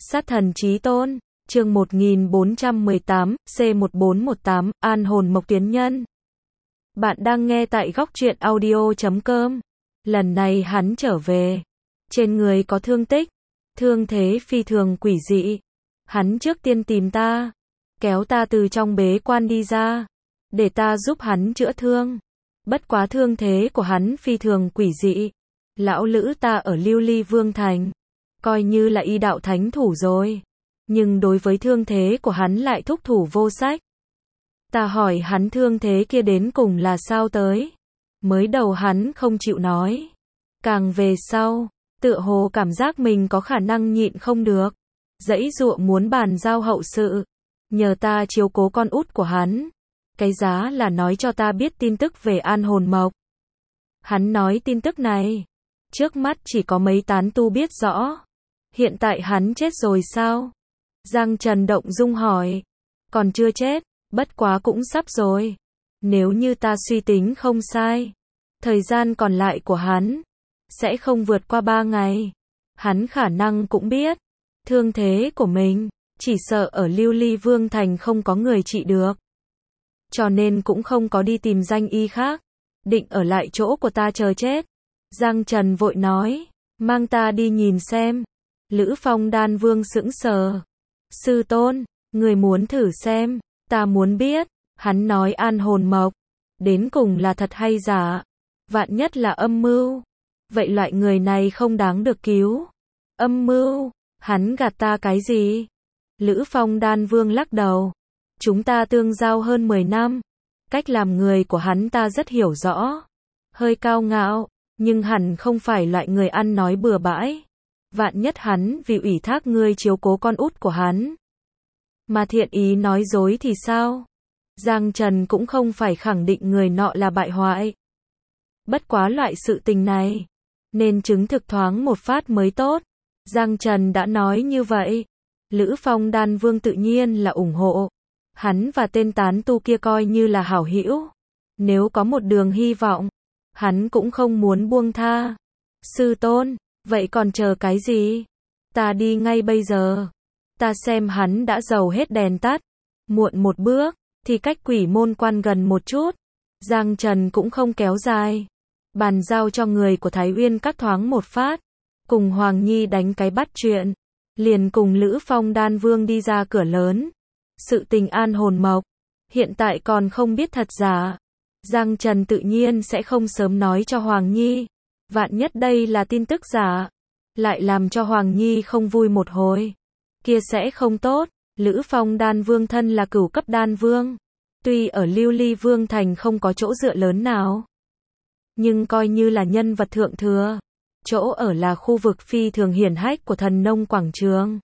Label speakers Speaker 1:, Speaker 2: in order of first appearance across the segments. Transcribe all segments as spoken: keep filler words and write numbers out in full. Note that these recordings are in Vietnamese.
Speaker 1: Sát thần chí tôn, chương một nghìn bốn trăm mười tám, C một bốn một tám, An hồn mộc tiến nhân. Bạn đang nghe tại góc truyện audio chấm com. Lần này hắn trở về. Trên người có thương tích. Thương thế phi thường quỷ dị. Hắn trước tiên tìm ta. Kéo ta từ trong bế quan đi ra. Để ta giúp hắn chữa thương. Bất quá thương thế của hắn phi thường quỷ dị. Lão lữ ta ở Lưu Ly Vương Thành. Coi như là y đạo thánh thủ rồi. Nhưng đối với thương thế của hắn lại thúc thủ vô sách. Ta hỏi hắn thương thế kia đến cùng là sao tới. Mới đầu hắn không chịu nói. Càng về sau, tựa hồ cảm giác mình có khả năng nhịn không được. Dãy dụa muốn bàn giao hậu sự. Nhờ ta chiếu cố con út của hắn. Cái giá là nói cho ta biết tin tức về An hồn mộc. Hắn nói tin tức này. Trước mắt chỉ có mấy tán tu biết rõ. Hiện tại hắn chết rồi sao? Giang Trần động dung hỏi. Còn chưa chết, bất quá cũng sắp rồi. Nếu như ta suy tính không sai, thời gian còn lại của hắn sẽ không vượt qua ba ngày. Hắn khả năng cũng biết thương thế của mình, chỉ sợ ở Lưu Ly Vương Thành không có người trị được. Cho nên cũng không có đi tìm danh y khác, định ở lại chỗ của ta chờ chết. Giang Trần vội nói, mang ta đi nhìn xem. Lữ Phong Đan Vương sững sờ. Sư tôn, người muốn thử xem, ta muốn biết. Hắn nói An hồn mộc, đến cùng là thật hay giả? Vạn nhất là âm mưu. Vậy loại người này không đáng được cứu. Âm mưu, hắn gạt ta cái gì? Lữ Phong Đan Vương lắc đầu. Chúng ta tương giao hơn mười năm. Cách làm người của hắn ta rất hiểu rõ. Hơi cao ngạo, nhưng hẳn không phải loại người ăn nói bừa bãi. Vạn nhất hắn vì ủy thác ngươi chiếu cố con út của hắn mà thiện ý nói dối thì sao? Giang Trần cũng không phải khẳng định người nọ là bại hoại. Bất quá loại sự tình này nên chứng thực thoáng một phát mới tốt. Giang Trần đã nói như vậy. Lữ Phong Đan Vương tự nhiên là ủng hộ. Hắn và tên tán tu kia coi như là hảo hữu. Nếu có một đường hy vọng, hắn cũng không muốn buông tha. Sư tôn, vậy còn chờ cái gì? Ta đi ngay bây giờ. Ta xem hắn đã dầu hết đèn tắt. Muộn một bước, thì cách quỷ môn quan gần một chút. Giang Trần cũng không kéo dài. Bàn giao cho người của Thái Uyên Các thoáng một phát. Cùng Hoàng Nhi đánh cái bắt chuyện. Liền cùng Lữ Phong Đan Vương đi ra cửa lớn. Sự tình An hồn mộc hiện tại còn không biết thật giả. Giang Trần tự nhiên sẽ không sớm nói cho Hoàng Nhi. Vạn nhất đây là tin tức giả, lại làm cho Hoàng Nhi không vui một hồi, kia sẽ không tốt. Lữ Phong Đan Vương thân là cửu cấp đan vương, tuy ở Lưu Ly Vương Thành không có chỗ dựa lớn nào, nhưng coi như là nhân vật thượng thừa. Chỗ ở là khu vực phi thường hiển hách của Thần Nông Quảng Trường.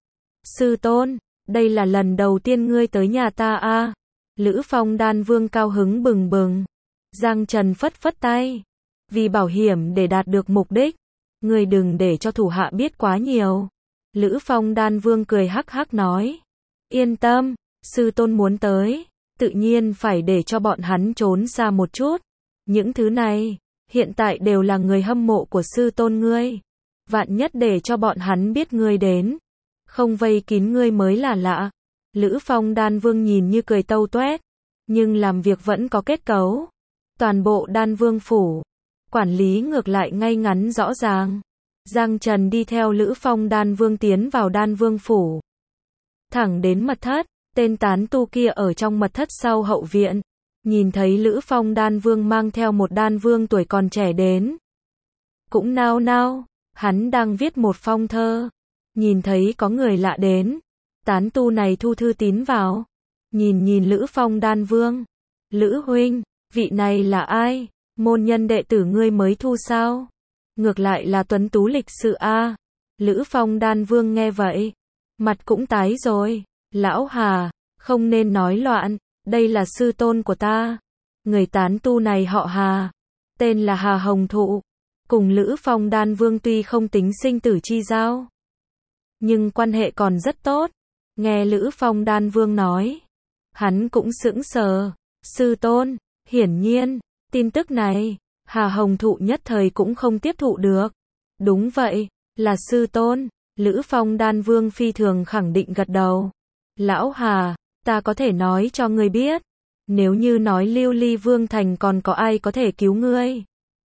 Speaker 1: Sư tôn, đây là lần đầu tiên ngươi tới nhà ta a? À? Lữ Phong Đan Vương cao hứng bừng bừng. Giang Trần phất phất tay. Vì bảo hiểm để đạt được mục đích, ngươi đừng để cho thủ hạ biết quá nhiều. Lữ Phong Đan Vương cười hắc hắc nói. Yên tâm, sư tôn muốn tới, tự nhiên phải để cho bọn hắn trốn xa một chút. Những thứ này, hiện tại đều là người hâm mộ của sư tôn ngươi. Vạn nhất để cho bọn hắn biết ngươi đến, không vây kín ngươi mới là lạ. Lữ Phong Đan Vương nhìn như cười tâu toét, nhưng làm việc vẫn có kết cấu. Toàn bộ Đan Vương phủ, quản lý ngược lại ngay ngắn rõ ràng. Giang Trần đi theo Lữ Phong Đan Vương tiến vào Đan Vương phủ. Thẳng đến mật thất, tên tán tu kia ở trong mật thất sau hậu viện. Nhìn thấy Lữ Phong Đan Vương mang theo một đan vương tuổi còn trẻ đến. Cũng nao nao, hắn đang viết một phong thơ. Nhìn thấy có người lạ đến. Tán tu này thu thư tín vào. Nhìn nhìn Lữ Phong Đan Vương. Lữ huynh, vị này là ai? Môn nhân đệ tử ngươi mới thu sao? Ngược lại là tuấn tú lịch sự a. Lữ Phong Đan Vương nghe vậy, mặt cũng tái rồi. Lão Hà, không nên nói loạn, đây là sư tôn của ta. Người tán tu này họ Hà, tên là Hà Hồng Thụ. Cùng Lữ Phong Đan Vương tuy không tính sinh tử chi giao, nhưng quan hệ còn rất tốt. Nghe Lữ Phong Đan Vương nói, hắn cũng sững sờ. Sư tôn, hiển nhiên, tin tức này, Hà Hồng Thụ nhất thời cũng không tiếp thụ được. Đúng vậy, là sư tôn. Lữ Phong Đan Vương phi thường khẳng định gật đầu. Lão Hà, ta có thể nói cho ngươi biết, nếu như nói Lưu Ly Vương Thành còn có ai có thể cứu ngươi,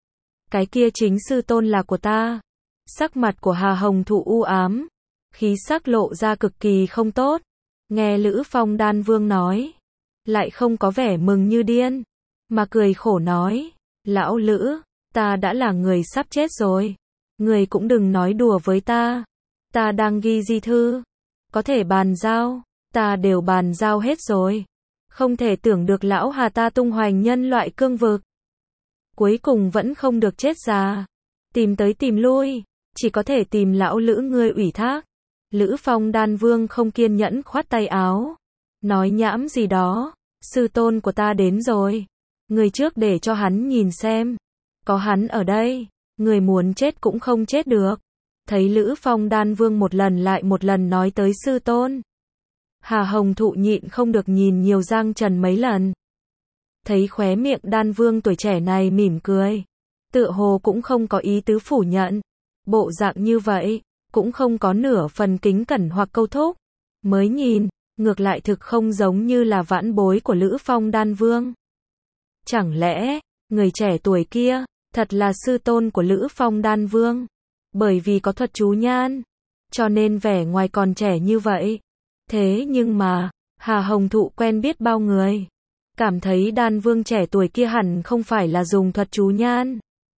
Speaker 1: cái kia chính sư tôn là của ta. Sắc mặt của Hà Hồng Thụ u ám, khí sắc lộ ra cực kỳ không tốt. Nghe Lữ Phong Đan Vương nói, lại không có vẻ mừng như điên, mà cười khổ nói, lão Lữ, ta đã là người sắp chết rồi, người cũng đừng nói đùa với ta, ta đang ghi di thư, có thể bàn giao, ta đều bàn giao hết rồi, không thể tưởng được lão Hà ta tung hoành nhân loại cương vực, cuối cùng vẫn không được chết già, tìm tới tìm lui, chỉ có thể tìm lão Lữ ngươi ủy thác. Lữ Phong Đan Vương không kiên nhẫn khoát tay áo, nói nhảm gì đó, sư tôn của ta đến rồi, người trước để cho hắn nhìn xem, có hắn ở đây, người muốn chết cũng không chết được. Thấy Lữ Phong Đan Vương một lần lại một lần nói tới sư tôn, Hà Hồng Thụ nhịn không được nhìn nhiều Giang Trần mấy lần. Thấy khóe miệng Đan Vương tuổi trẻ này mỉm cười, tựa hồ cũng không có ý tứ phủ nhận, bộ dạng như vậy, cũng không có nửa phần kính cẩn hoặc câu thúc, mới nhìn, ngược lại thực không giống như là vãn bối của Lữ Phong Đan Vương. Chẳng lẽ, người trẻ tuổi kia, thật là sư tôn của Lữ Phong Đan Vương, bởi vì có thuật chú nhan, cho nên vẻ ngoài còn trẻ như vậy. Thế nhưng mà, Hà Hồng Thụ quen biết bao người, cảm thấy Đan Vương trẻ tuổi kia hẳn không phải là dùng thuật chú nhan,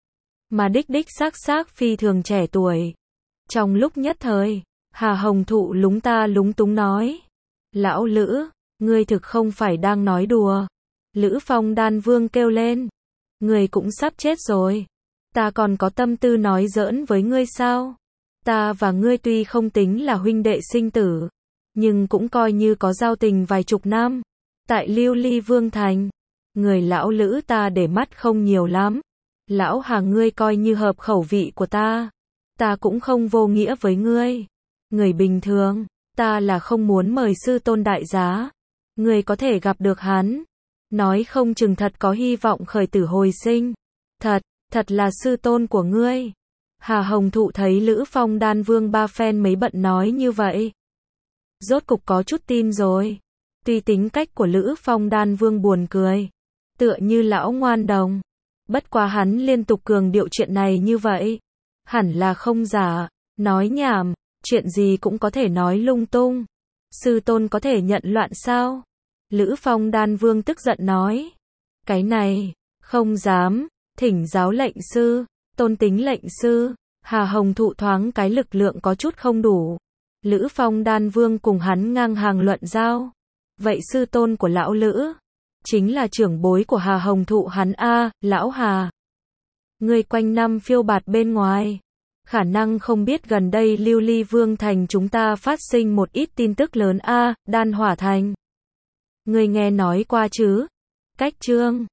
Speaker 1: mà đích đích xác xác phi thường trẻ tuổi. Trong lúc nhất thời, Hà Hồng Thụ lúng ta lúng túng nói, lão Lữ, ngươi thực không phải đang nói đùa. Lữ Phong Đan Vương kêu lên, ngươi cũng sắp chết rồi, ta còn có tâm tư nói giỡn với ngươi sao? Ta và ngươi tuy không tính là huynh đệ sinh tử, nhưng cũng coi như có giao tình vài chục năm. Tại Lưu Ly Vương Thành, người lão Lữ ta để mắt không nhiều lắm. Lão Hà ngươi coi như hợp khẩu vị của ta, ta cũng không vô nghĩa với ngươi. Người bình thường, ta là không muốn mời sư tôn đại giá. Ngươi có thể gặp được hắn, nói không chừng thật có hy vọng khởi tử hồi sinh. Thật, thật là sư tôn của ngươi. Hà Hồng Thụ thấy Lữ Phong Đan Vương ba phen mấy bận nói như vậy, rốt cục có chút tin rồi. Tuy tính cách của Lữ Phong Đan Vương buồn cười, tựa như lão ngoan đồng, bất quá hắn liên tục cường điệu chuyện này như vậy, hẳn là không giả, nói nhảm, chuyện gì cũng có thể nói lung tung. Sư tôn có thể nhận loạn sao? Lữ Phong Đan Vương tức giận nói, cái này, không dám, thỉnh giáo lệnh sư, tôn tính lệnh sư. Hà Hồng Thụ thoáng cái lực lượng có chút không đủ. Lữ Phong Đan Vương cùng hắn ngang hàng luận giao. Vậy sư tôn của lão Lữ, chính là trưởng bối của Hà Hồng Thụ hắn a, lão Hà. Ngươi quanh năm phiêu bạt bên ngoài, khả năng không biết gần đây Lưu Ly Vương Thành chúng ta phát sinh một ít tin tức lớn a, Đan Hỏa Thành. Ngươi nghe nói qua chứ? Cách chương